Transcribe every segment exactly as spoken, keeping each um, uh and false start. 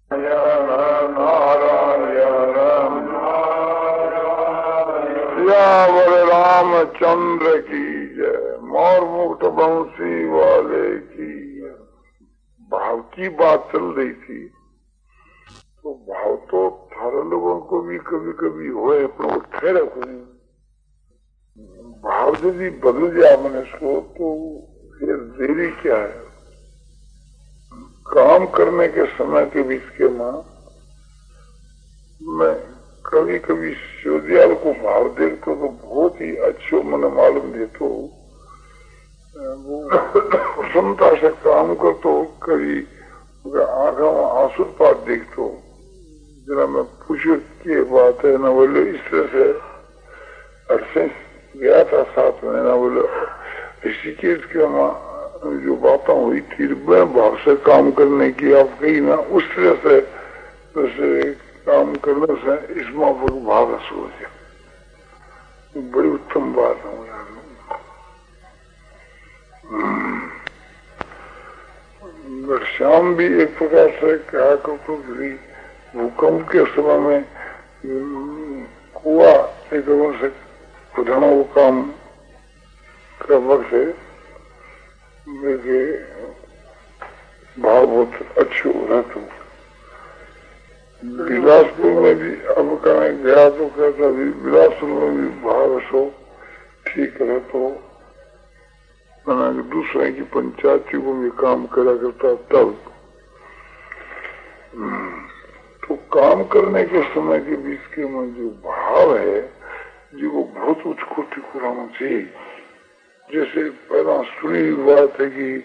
सियावर रामचंद्र की जय। मोर मुक्त बंसी वाले की। भाव की बात चल रही थी, तो भाव तो थारे लोगों को भी कभी कभी होए, पर ठहरा कोई भाव यदि बदल जाए मनुष्य को, तो फिर देरी क्या है। काम करने के समय के बीच के मां मैं कभी कभी शिवदयाल को भाव देखता तो बहुत ही अच्छो मन मालूम देतो, वो प्रसन्नता से काम करतो। कभी आंखों में आंसू पात देखतो, जरा मैं पूछो क्या बात है ना, बोलो इस तरह से अरसे गया था साथ में ना, बोलो ऋषिकेश के मां जो बातें हुई थी भाव से काम करने की आप कही ना, उस तरह से जैसे काम करने से इस माँ को भाव हो गया। बड़ी उत्तम बात है यार। श्याम भी एक प्रकार से कहा करतो कि भूकंप के समय में कुआ एक से खुदाना वो काम का वक्त है, मेरे भाव बहुत अच्छे हो रहा था। बिलासपुर में भी अब कहा गया तो कहता भी बिलासपुर में भी भाव सो ठीक रहे, तो मैंने दूसरे की पंचायती को भी काम करा करता तब। तो काम करने के समय के बीच के में जो भाव है जो वो बहुत उच्च कोटि को रहना चाहिए। जैसे पहला सुनी बात है कि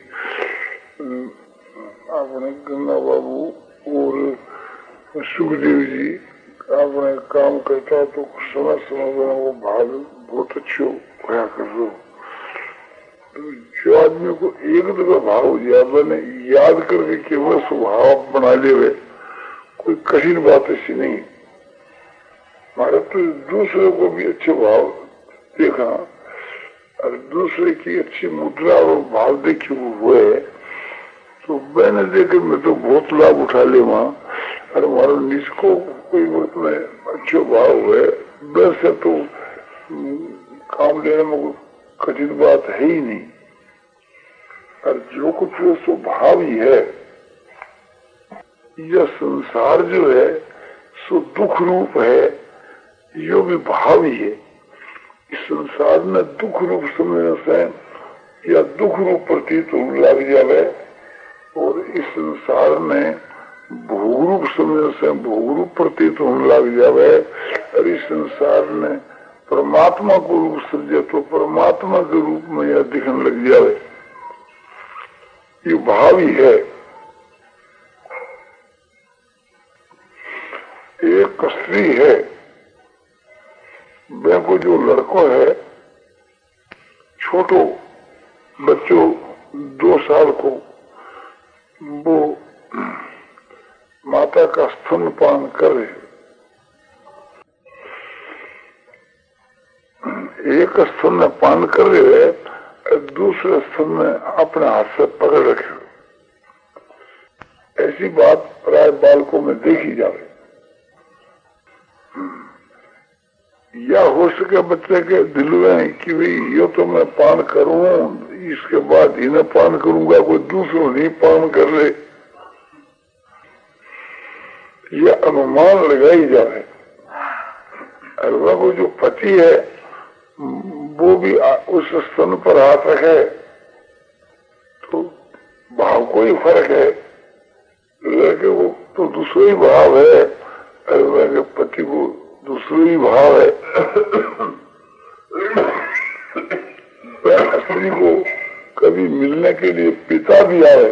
आपने गंगा बाबू और सुखदेव जी आपने काम करता तो समय समय में वो भाव बहुत अच्छे होया कर दो। तो जो आदमी को एक दफा भाव याद ने याद करके केवल स्वभाव बना ले, कोई कठिन बात ऐसी नहीं। हमारे तो दूसरे को भी अच्छे भाव देखा और दूसरे की अच्छी मुद्रा और भाव देखे हुए, तो मैंने देखे मैं तो बहुत लाभ उठा ले वहां। और हमारा निज को कोई मतलब अच्छे भाव है, वैसे तो काम लेने में कोई कठिन बात है ही नहीं। और जो कुछ है सो भाव ही है। यह संसार जो है सो दुख रूप है, यो भी भाव ही है। इस संसार में दुख रूप समझने से या दुख रूप प्रतीत होने लग जावे, और इस संसार में भोग रूप समझने से भोग रूप प्रतीत होने लग जावे, और इस संसार में परमात्मा को रूप समझे तो परमात्मा के रूप में यह दिखने लग जावे। ये भाव ही है। एक स्त्री है, वे को जो लड़को है छोटो बच्चों दो साल को, वो माता का स्तनपान करे। एक स्तन में पान कर रहे, दूसरे स्तन में अपने हाथ से पकड़ रखे। ऐसी बात प्राय बालकों में देखी जाए। या हो सके बच्चे के दिल में कि भाई यो तो मैं पान करूं, इसके बाद ही न पान करूंगा, कोई दूसरों नहीं पान कर ले, यह अनुमान लगाई जाए। और वो जो पति है वो भी उस स्तन पर हाथ रखे तो भाव को ही फर्क है, लेकिन वो तो दूसरा ही भाव है, और पति को दूसरा ही भाव है। स्त्री को कभी मिलने के लिए पिता भी आए,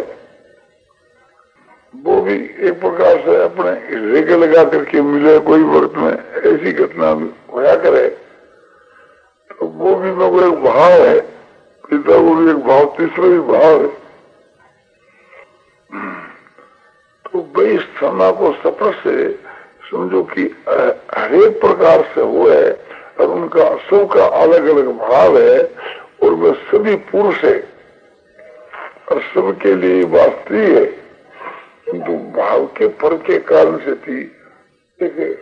वो भी एक प्रकार से अपने रेगे लगा करके मिले, कोई वक्त में ऐसी घटना होया करे, तो वो भी वो एक भाव है। पिता को भी एक भाव, तीसरा भी भाव है। तो भाई समय को सफर से समझो कि हरेक प्रकार से वो है, और उनका सबका अलग अलग भाव है, और वह सभी पुरुष है, और सबके लिए बात स्त्री है। किंतु भाव के फल के कारण से थी, देखिए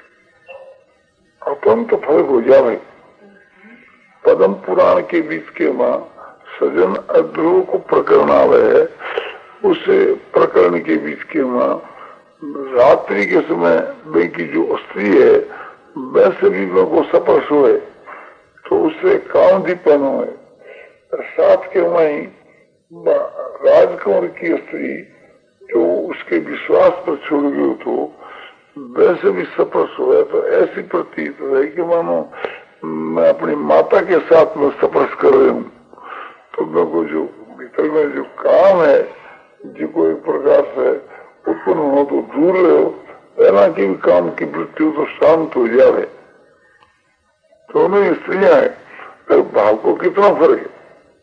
अपन तो फर्क हो जाए। पद्म पुराण के बीच के माँ सजन अध्रुव को प्रकरण आवे है, उसे प्रकरण के बीच के माँ रात्रि के समय वे की जो स्त्री है वैसे भी मैं को स्पर्श हुए तो उससे काम दीपन हुए। साथ के वही राजकुमार की स्त्री जो उसके विश्वास पर छोड़ गई तो वैसे भी स्पर्श हुआ, तो ऐसी प्रतीत है कि मानो मैं अपनी माता के साथ में स्पर्श कर रही हूँ। तो मेरे को जो भीतर में जो काम है जिसको एक प्रकार से उत्पन्न हो तो दूर रहो, पहला की भी काम की वृत्ति तो शांत हो जाए। दोनों तो स्त्रियां है, तो भाव को कितना फर्क है।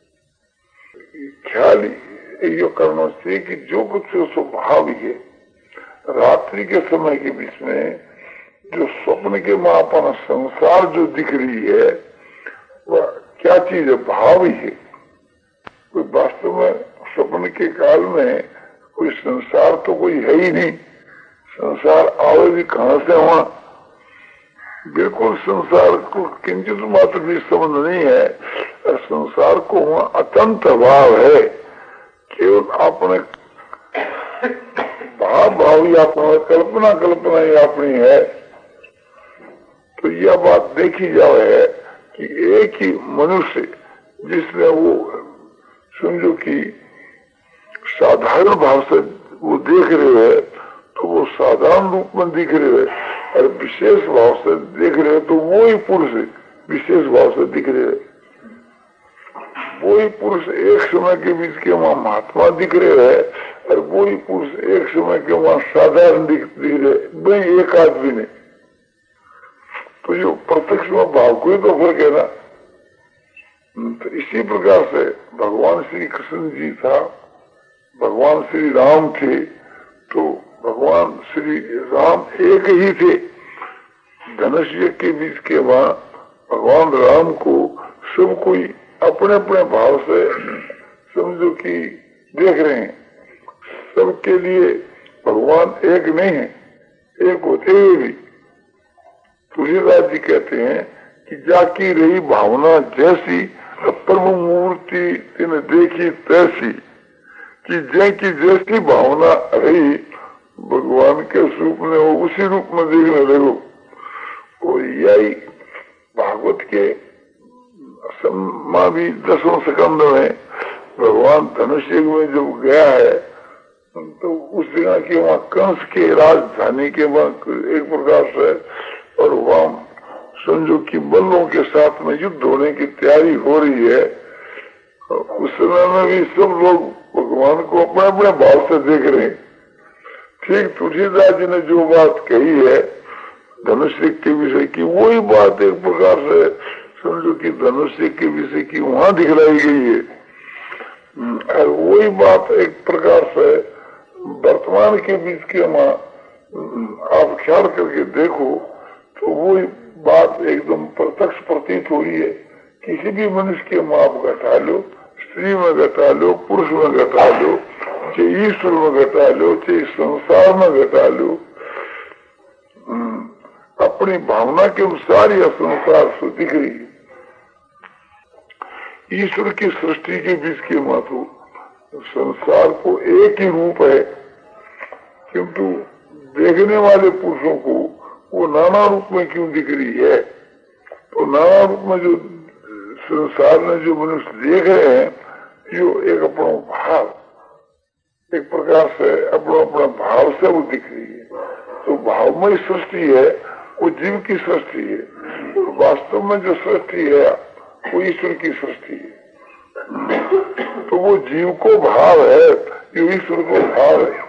ख्याल ये करना चाहिए कि जो कुछ स्वभाव है रात्रि के समय के बीच में जो स्वप्न के मां अपना संसार जो दिख रही है वह क्या चीज है, भाव ही है। कोई वास्तव में स्वप्न के काल में कोई संसार तो कोई है ही नहीं, संसार आवे भी कहां से वहां, बिल्कुल संसार को किंचित मात्र भी संबंध नहीं है। और संसार को वहां अत्यंत अभाव है, केवल अपने भाव भाव ही अपना कल्पना कल्पना ही अपनी है। तो यह बात देखी जाए कि एक ही मनुष्य जिसने वो समझो कि साधारण भाव से वो देख रहे हैं तो वो साधारण रूप में दिख रहे हैं, और विशेष भाव से देख रहे हैं तो वो ही पुरुष विशेष भाव से दिख रहे हैं। वो ही पुरुष एक समय के बीच के वहां महात्मा दिख रहे हैं और वो ही पुरुष एक समय के वहां साधारण दिख दिख रहे, वही एक आदमी ने। तो जो प्रत्यक्ष में भाव को ही तो फर्क है ना। तो इसी प्रकार से भगवान श्री कृष्ण जी था, भगवान श्री राम थे, तो भगवान श्री राम एक ही थे। धनुष के बीच के वहां भगवान राम को सब कोई अपने अपने भाव से समझो कि देख रहे हैं। सबके लिए भगवान एक नहीं है, एक होते हुए भी तुलसीदास जी कहते हैं कि जाकी रही भावना जैसी प्रभु मूर्ति तिन देखी तैसी, कि जय की जैसी भावना रही भगवान के रूप में वो उसी रूप में देखने लगो। और यही भागवत के भी दसवें स्कंद में भगवान धनुष में जब गया है तो उस जगह की वहाँ कंस के राजधानी के वहाँ एक प्रकार से और वहाँ समझो कि बलों के साथ में युद्ध होने की तैयारी हो रही है। उस समय में भी सब लोग भगवान को अपने अपने भाव से देख रहे हैं। ठीक तुलसीदास जी ने जो बात कही है धनुष के विषय की, वही बात एक प्रकार से समझो कि धनुष के विषय की वहां दिखलाई गई है। और वही बात एक प्रकार से वर्तमान के बीच के वहां आप ख्याल करके देखो तो वही बात एकदम प्रत्यक्ष प्रतीत हो रही है। किसी भी मनुष्य के माप घटा लो, स्त्री में घटा लो, पुरुष में घटा लो, चाहे ईश्वर में घटा लो, चाहे संसार में घटा लो, अपनी भावना के अनुसार यह संसार से दिख रही है। ईश्वर की सृष्टि के बीच के माथो संसार को एक ही रूप है, किंतु देखने वाले पुरुषों को वो नाना रूप में क्यों दिख रही है। तो नाना रूप में जो संसार में जो मनुष्य देख रहे हैं जो एक अपना भाव एक प्रकार से अपना अपना भाव से वो दिख रही है। तो भावमय सृष्टि है वो जीव की सृष्टि है, और वास्तव में जो सृष्टि है वो ईश्वर की सृष्टि है। तो वो जीव को भाव है, ये ईश्वर को भाव है।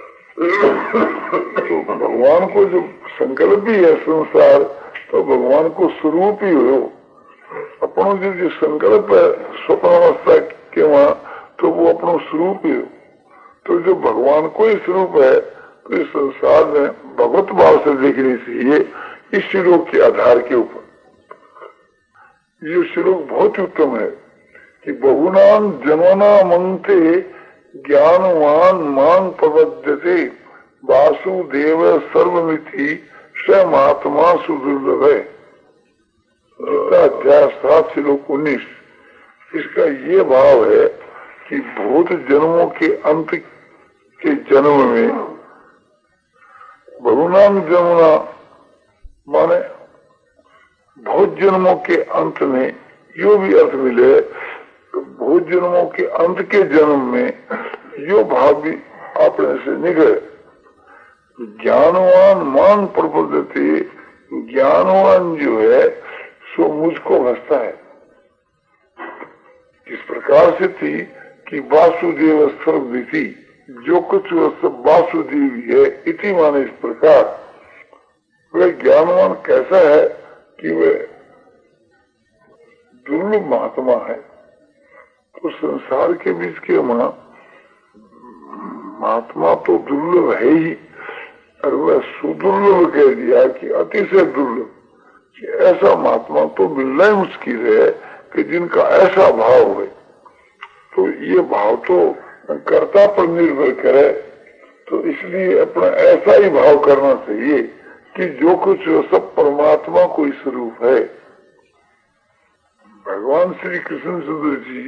तो भगवान को जो संकल्प भी है संसार, तो भगवान को स्वरूप ही हो। अपनों जो जो संकल्प है स्वप्नावस्था के वहां, तो वो अपना स्वरूप ही हो। तो जो भगवान को ही स्वरूप है तो इस संसार में भगवत भाव से देखनी चाहिए इस श्लोक के आधार के ऊपर। ये श्लोक बहुत ही उत्तम है कि बहुनाम जनना मंगते ज्ञानवान मांग प्रबद्धते वासुदेव सर्वमिति स महात्मा सुदुर्लभ है। अध्याय सात श्लोक उन्नीस। इसका ये भाव है कि भूत जन्मों के अंत के जन्म में बहुनाम जमुना माने बहुत जन्मों के अंत में यो भी अर्थ मिले, तो बहुत जन्मों के अंत के जन्म में यो भाव भी अपने से निकले। ज्ञानवान मान प्रबोधते, ज्ञानवान जो है सो मुझको हंसता है। इस प्रकार से थी कि वासुदेव सर्वमिति, जो कुछ वह सब वासुदेव ही है, इति माने इस प्रकार। वह ज्ञानवान कैसा है कि वह दुर्लभ महात्मा है। तो संसार के बीच के महात्मा तो दुर्लभ है ही, और वह सुदुर्लभ कह दिया कि अतिशय दुर्लभ, कि ऐसा महात्मा तो मिलना ही मुश्किल है कि जिनका ऐसा भाव है। तो ये भाव तो कर्ता पर निर्भर करे, तो इसलिए अपना ऐसा ही भाव करना चाहिए कि जो कुछ सब परमात्मा को ही स्वरूप है। भगवान श्री कृष्ण चंद्र जी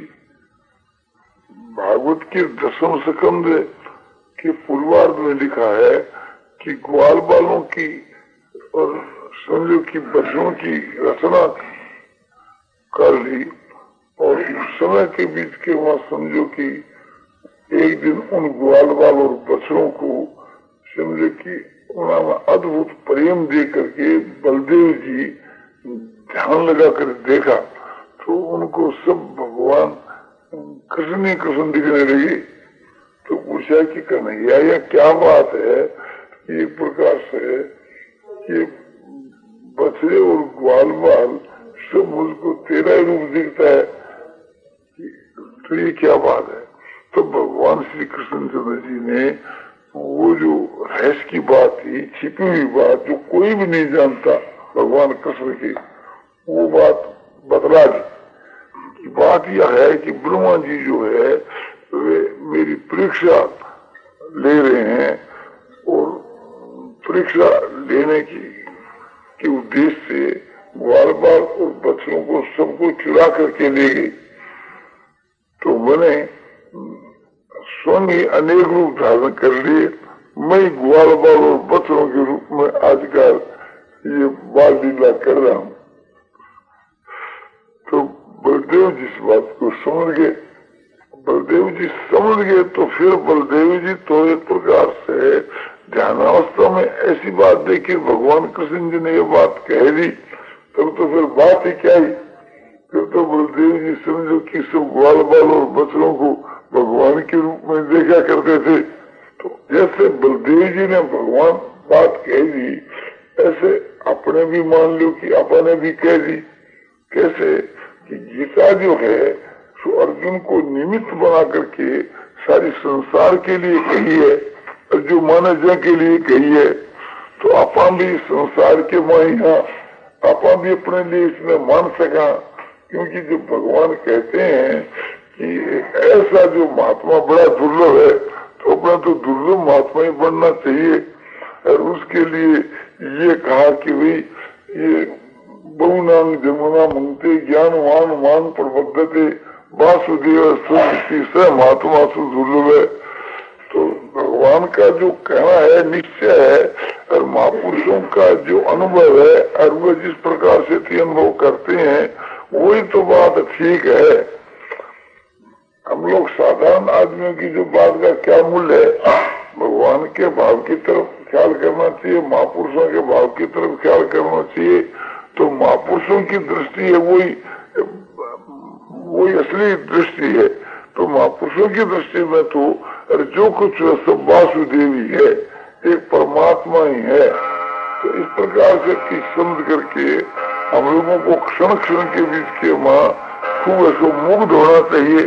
भागवत के दसम स्कंद के पूर्वार्ध में लिखा है कि ग्वाल बालों की और समझो की बच्चों की रचना कर ली, और उस समय के बीच के वहां समझो कि एक दिन उन ग्वाल बाल और बच्चों को समझो कि उन्होंने अद्भुत प्रेम दे करके बलदेव जी ध्यान लगा कर देखा, तो उनको सब भगवान कृष्ण ही कृष्ण दिखने लगे। तो पूछा कि कन्हैया यह क्या बात है, एक प्रकार से ये बछड़े और ग्वाल बाल सब मुझको तेरा ही रूप दिखता है, तो ये क्या बात है। तो भगवान श्री कृष्ण चंद्र जी ने वो जो रहस्य की बात थी, छिपी हुई बात जो कोई भी नहीं जानता भगवान कृष्ण की, वो बात बतला दी। कि बात यह है कि ब्रह्मा जी जो है वे मेरी परीक्षा ले रहे हैं, और परीक्षा लेने की के उद्देश्य से ग्वाल बाल और बच्चों को सबको चुरा करके ले गई। तो मैंने स्वयं ही अनेक रूप धारण कर लिए। मैं ग्वाल बाल और बच्चों के रूप में आजकल ये बाल लीला कर रहा हूँ। तो बलदेव जी इस बात को समझ गए। बलदेव जी समझ गए तो फिर बलदेव जी तो एक प्रकार से ध्यानावस्था में ऐसी बात देखी, भगवान कृष्ण जी ने ये बात कह दी, तब तो फिर बात ही क्या ही। फिर तो बलदेव जी समझो कि सब ग्वाल बाल और बच्चों को भगवान के रूप में देखा करते थे। तो जैसे बलदेव जी ने भगवान बात कह दी, ऐसे अपने भी मान लो कि अपने भी कह दी। कैसे कि गीता जो है सो अर्जुन को निमित्त बना करके सारी संसार के लिए कही है, और जो मानव के लिए कही है। तो आपा भी संसार के माया आपा भी अपने लिए इसमें मान सका, क्योंकि जो भगवान कहते हैं कि ऐसा जो महात्मा बड़ा दुर्लभ है, तो अपना तो दुर्लभ महात्मा ही बनना चाहिए। और उसके लिए ये कहा कि भाई ये बहुनाम जमुना मंगते ज्ञानवान मान प्रबद्धते वासुदेव स महात्मा सु दुर्लभ है। तो भगवान का जो कहना है निश्चय है, और महापुरुषों का जो अनुभव है और वह जिस प्रकार से अनुभव करते हैं वही तो बात ठीक है। हम लोग साधारण आदमियों की जो बात का क्या मूल्य है, भगवान के भाव की तरफ ख्याल करना चाहिए, महापुरुषों के भाव की तरफ ख्याल करना चाहिए। तो महापुरुषों की दृष्टि है वही वही असली दृष्टि है। तो महापुरुषों की दृष्टि में तो जो कुछ सब वासुदेवी है, एक परमात्मा ही है। तो इस प्रकार से की समझ करके हम लोगों को क्षण क्षण के बीच के माँ खूब ऐसा मुग्ध होना चाहिए।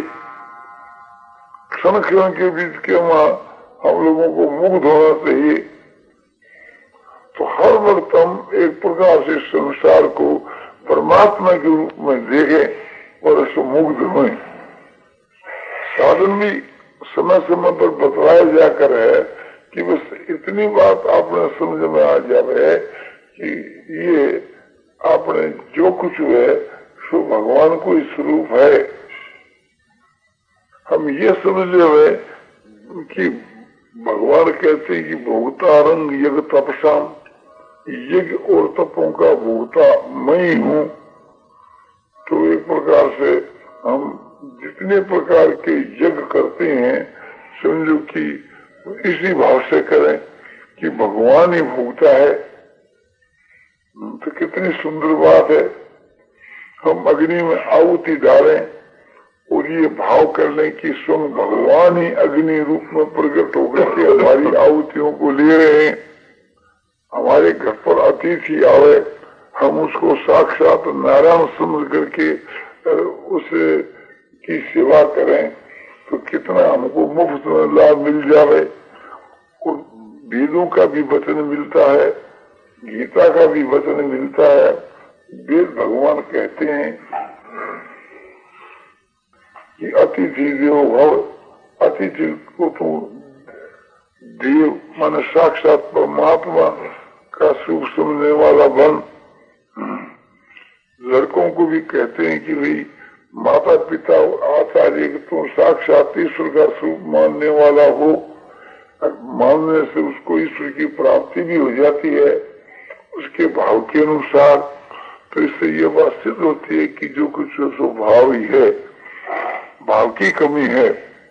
क्षण क्षण के बीच के माँ हम लोगों को मुग्ध होना चाहिए। तो हर वक्त हम एक प्रकार से संसार को परमात्मा के रूप में देखें और ऐसे मुग्ध हुए। साधन भी समय समय पर बतलाया जाकर है कि बस इतनी बात आपने समझ में आ जावे कि ये आपने जो कुछ है सो भगवान को ही स्वरूप है। हम ये समझ ले कि भगवान कहते हैं कि भोक्तारंग यज्ञ तपसाम, यज्ञ और तपों का भोक्ता मैं ही हूँ। तो एक प्रकार से हम जितने प्रकार के यज्ञ करते हैं समझो कि इसी भाव से करें कि भगवान ही भोगता है। तो कितनी सुंदर बात है। हम अग्नि में आहुति डालें और ये भाव कर लें कि स्वयं भगवान ही अग्नि रूप में प्रकट होकर के हमारी आहुतियों को ले रहे हैं। हमारे घर पर अतिथि आवे, हम उसको साक्षात नारायण समझ करके उसे की सेवा करें तो कितना हमको मुफ्त में लाभ मिल जावे। और वेदों का भी वचन मिलता है, गीता का भी वचन मिलता है। वेद भगवान कहते हैं कि अतिथि देवो भव, अतिथि को तो देव माने साक्षात परमात्मा का सुख समझने वाला बन। लड़कों को भी कहते हैं कि भाई माता पिता आचार्य तो साक्षात ईश्वर का स्वरूप मानने वाला हो, मानने से उसको ईश्वर की प्राप्ति भी हो जाती है उसके भाव के अनुसार। तो इससे ये बात सिद्ध होती है कि जो कुछ सो भाव ही है, भाव की कमी है।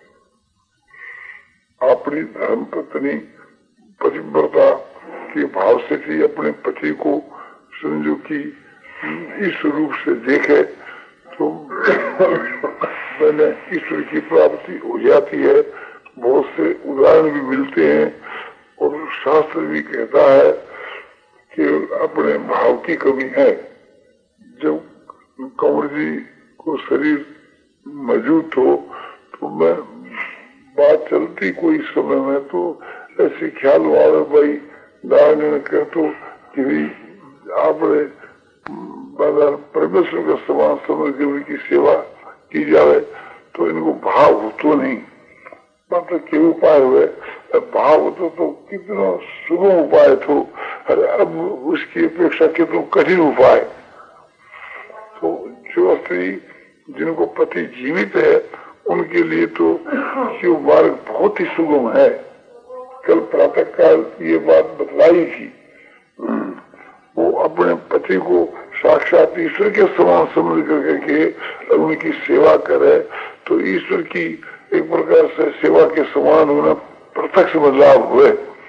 अपनी धर्म पत्नी पतिव्रता के भाव से भी अपने पति को समझो कि इस रूप से देखे तो मैंने ईश्वर की प्राप्ति हो जाती है। बहुत से उदाहरण भी मिलते हैं और शास्त्र भी कहता है कि अपने भाव की कमी है। जब कंवर जी को शरीर मौजूद हो तो मैं बात चलती कोई समय में तो ऐसे ख्याल वाले भाई दान कर तो कि आपने परमेश्वर का समान समझ के उनकी सेवा की जाए तो इनको भाव हो तो नहीं, मतलब के उपाय हुए भाव होता तो कितना सुगम उपाय तो अब उसकी अपेक्षा कितना कठिन उपाय। तो जो स्त्री जिनको पति जीवित है उनके लिए तो शिव मार्ग बहुत ही सुगम है। कल प्रातः काल ये बात बतलाई थी। वो अपने पति को साक्षात ईश्वर के समान समझ करके उनकी सेवा करे तो ईश्वर की एक प्रकार से सेवा के समान होना प्रत्यक्ष में लाभ हुए।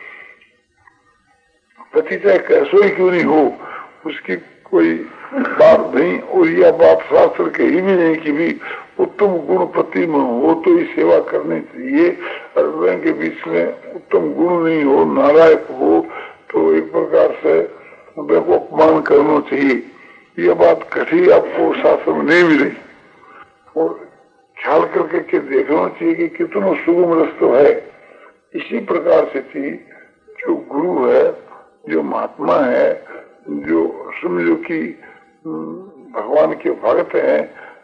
पति चाहे कैसो ही क्यों नहीं हो उसकी कोई बात नहीं। और यह बात शास्त्र कही भी नहीं कि भी उत्तम गुण पति में हो तो ही सेवा करनी चाहिए, और के बीच में उत्तम गुण नहीं हो, नालायक हो तो एक प्रकार से उनको अपमान करना चाहिए। यह बात कठी आपको शास्त्र में नहीं मिली। और ख्याल करके के देखना चाहिए कि कितना सुगम रास्ता है। इसी प्रकार से थी जो गुरु है, जो महात्मा है, जो समझो कि भगवान के भक्त हैं,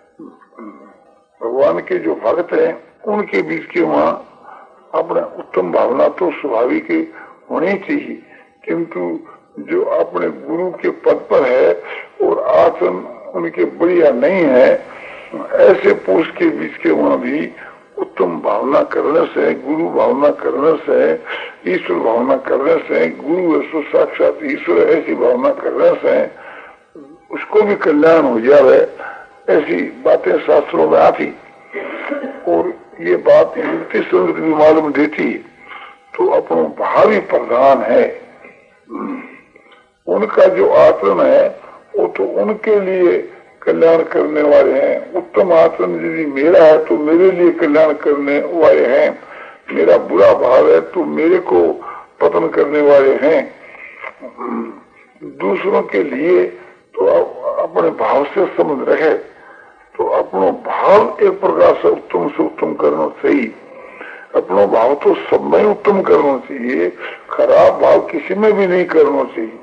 भगवान के जो भक्त हैं उनके बीच के वहाँ अपना उत्तम भावना तो स्वाभाविक होनी चाहिए। किंतु जो अपने गुरु के पद पर है और आचरण उनके बढ़िया नहीं है, ऐसे पुरुष के बीच के वहाँ भी उत्तम भावना करने से, गुरु भावना करने से, ईश्वर भावना करने से, गुरु है साक्षात ईश्वर ऐसी भावना करने से उसको भी कल्याण हो जाए। ऐसी बातें शास्त्रों में आती और ये बात युक्ति संगत भी मालूम देती। तो अपना भावी प्रधान है, उनका जो आचरण है वो तो उनके लिए कल्याण करने वाले हैं। उत्तम आचरण यदि मेरा है तो मेरे लिए कल्याण करने वाले हैं, मेरा बुरा भाव है तो मेरे को पतन करने वाले हैं। दूसरों के लिए तो अपने भाव से संबंध रखे तो अपना भाव एक प्रकार से उत्तम से उत्तम करना चाहिए। अपना भाव तो सब में उत्तम करना चाहिए, खराब भाव किसी में भी नहीं करना चाहिए।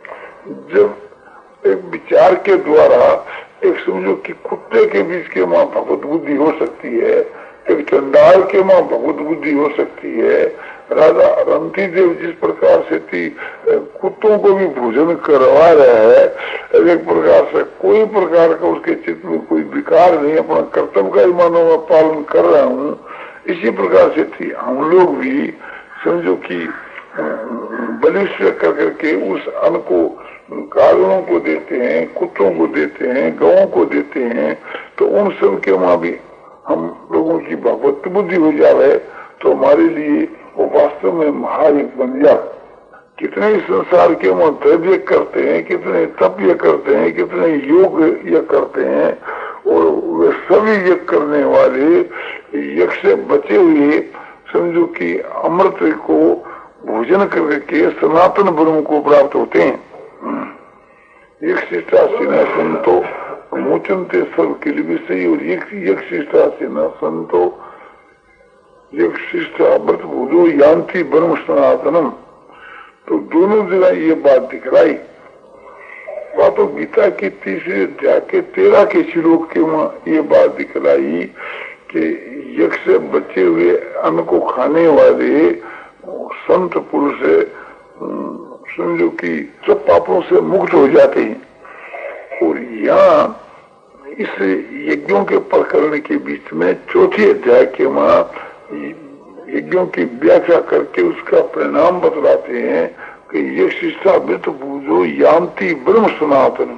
जब एक विचार के द्वारा एक समझो कि कुत्ते के बीच के माँ भगवत बुद्धि हो सकती है, एक चंडाल के माँ भगवत बुद्धि हो सकती है, राजा रंती देव जिस प्रकार से थी कुत्तों को भी भोजन करवा रहा है, एक प्रकार से कोई प्रकार का उसके चित्त में कोई विकार नहीं, अपना कर्तव्य का ही मानो मैं पालन कर रहा हूँ, इसी प्रकार से थी। हम लोग भी समझो कि बलिष्ठ कर करके उस अन्न को कारणों को देते हैं, कुत्तों को देते हैं, गौं को देते हैं, तो उन सब के वहां भी हम लोगों की भगवत बुद्धि हो जाए तो हमारे लिए वो वास्तव में महायज्ञ बन जाए। कितने इस संसार के वहां द्रव्य करते हैं, कितने तप्य करते हैं, कितने योग ये करते हैं, और वे सभी यज्ञ करने वाले यज्ञ से बचे हुए समझो कि अमृत को भोजन करके सनातन ब्रह्म को प्राप्त होते हैं। एक शिष्टासीना संतो मोचनते सर्व के लिए विषय, और एक शिष्टासीना संतो एक शिष्ट अमृत भूलो यान्ति ब्रह्म सनातनम। तो दोनों जगह ये बात दिखलाई। बात तो गीता की तीसरे अध्याय के तेरह के श्लोक के वहां ये बात दिखलाई कि यज्ञ से बचे हुए अन्न को खाने वाले संत पुरुष समझो कि सब पापों से मुक्त हो जाते हैं। और यहाँ इस यज्ञों के प्रकरण के बीच में चौथे अध्याय के वहां यज्ञों की व्याख्या करके उसका परिणाम बतलाते हैं कि ये शिष्टा मृत भूजो यान्ति ब्रह्म सनातन।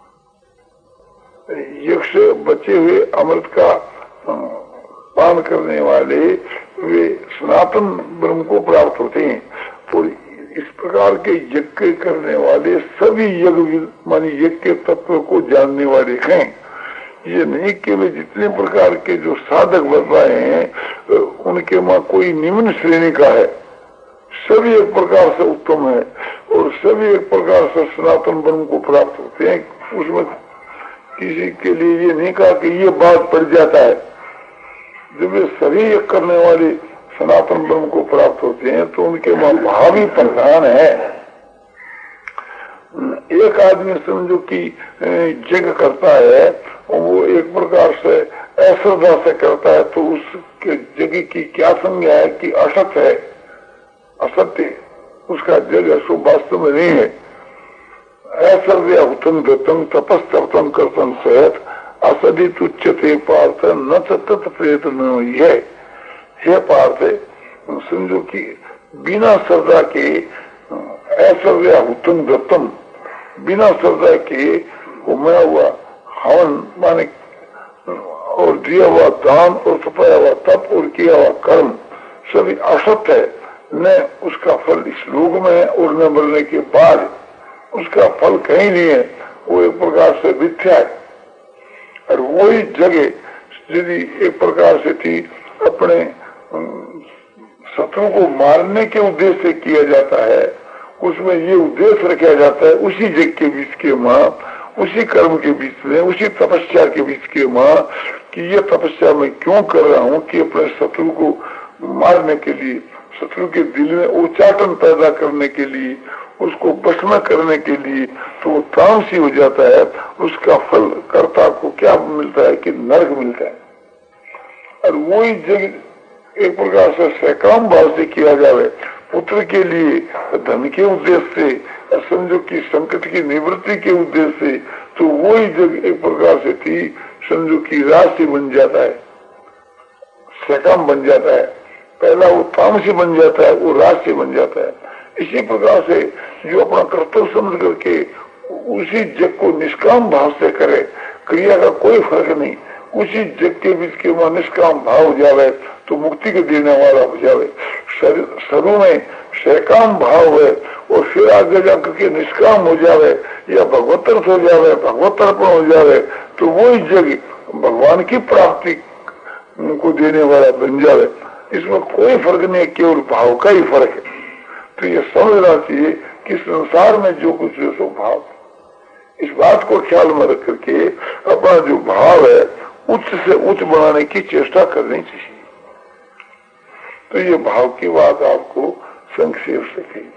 यज्ञ से बचे हुए अमृत का पान करने वाले वे सनातन ब्रह्म को प्राप्त होते हैं। और इस प्रकार के यज्ञ करने वाले सभी यज्ञ मानी यज्ञ के तत्व को जानने वाले हैं। ये नहीं कि वे जितने प्रकार के जो साधक बन रहे हैं उनके वहां कोई निम्न श्रेणी का है, सभी एक प्रकार से उत्तम है और सभी एक प्रकार से सनातन ब्रह्म को प्राप्त होते हैं। उसमें किसी के लिए ये नहीं कहा कि ये बात पड़ जाता है। जब वे सभी एक करने वाले सनातन ब्रह्म को प्राप्त होते हैं तो उनके वहां भावी प्रधान है। एक आदमी समझो कि यज्ञ करता है और वो एक प्रकार से अश्रद्धा से करता है तो उसके यज्ञ की क्या संज्ञा है कि असत्य है, असत्य उसका यज्ञ अशुभ वास्तव में नहीं है। ऐश्वर्य हुतम गतम तपस्तम कर्तम सहित असदित उच्चते पार्थ न तत् प्रयत्न है। हे पार्थ समझो कि बिना श्रद्धा के ऐश्वर्य हुतम गतम, बिना श्रद्धा के घुमाया हुआ हवन माने और दिया हुआ दान और छुपाया हुआ तप और किया हुआ कर्म सभी असत्य है। न उसका फल इस लोक में है और न मरने के बाद उसका फल कहीं नहीं है, वो एक प्रकार से मिथ्या है। और वही जगह यदि एक प्रकार से थी अपने शत्रु को मारने के उद्देश्य से किया जाता है, उसमें ये उद्देश्य रखा जाता है उसी यज्ञ के बीच के मां, उसी कर्म के बीच में, उसी तपस्या के बीच के मां कि ये तपस्या मैं क्यों कर रहा हूँ कि अपने शत्रु को मारने के लिए, शत्रु के दिल में उच्चाटन पैदा करने के लिए, उसको भस्म करने के लिए, तो वो तामसी हो जाता है। उसका फल कर्ता को क्या मिलता है कि नरक मिलता है। और वही जग एक प्रकार से सकाम भाव से किया जाए पुत्र के लिए, धन के उद्देश्य से, समझो कि संकट की निवृत्ति के उद्देश्य से, तो वही जग एक प्रकार से थी समझो कि राशि बन जाता है, सकाम बन जाता है। पहला वो तामसी बन जाता है, वो राशि बन जाता है। इसी प्रकार से जो अपना कर्तव्य समझ करके उसी जग को निष्काम भाव से करे, क्रिया का कोई फर्क नहीं, उसी जग के बीच के वहां निष्काम भाव हो जावे तो मुक्ति को देने वाला हो जावे। शुरू में सकाम भाव है और फिर आगे जाकर के निष्काम हो जावे या भगवतर हो जावे, भगवतर्पण हो जावे, तो वही जग भगवान की प्राप्ति को देने वाला बन जावे। इसमें कोई फर्क नहीं है, केवल भाव का ही फर्क है। तो ये समझना चाहिए कि संसार में जो कुछ है सो भाव, इस बात को ख्याल में रख करके अपना जो भाव है उच्च से उच्च बनाने की चेष्टा करनी चाहिए। तो ये भाव की बात आपको संक्षेप से कही।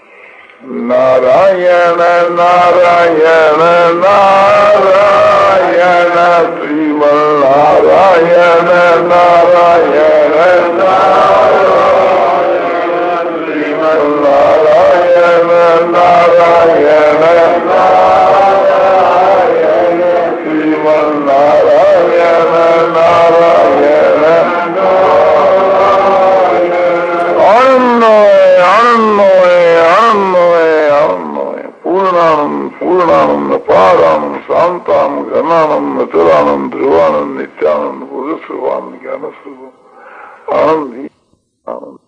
नारायण नारायण नारायण श्रीमन नारायण नारायण नारायण नारायण नारायण नारायण श्रीमन नारायण नारायण आनंदमय आनंदमय आनंदमय आनंदमय पूर्णानंद पूर्णानंद पारानंद शांतानंद घनानंद अचलानंद ध्रुवानंद नित्यानंद पुरुष स्वरूपानंद ज्ञान स्वरूप आनंद ही आनंद।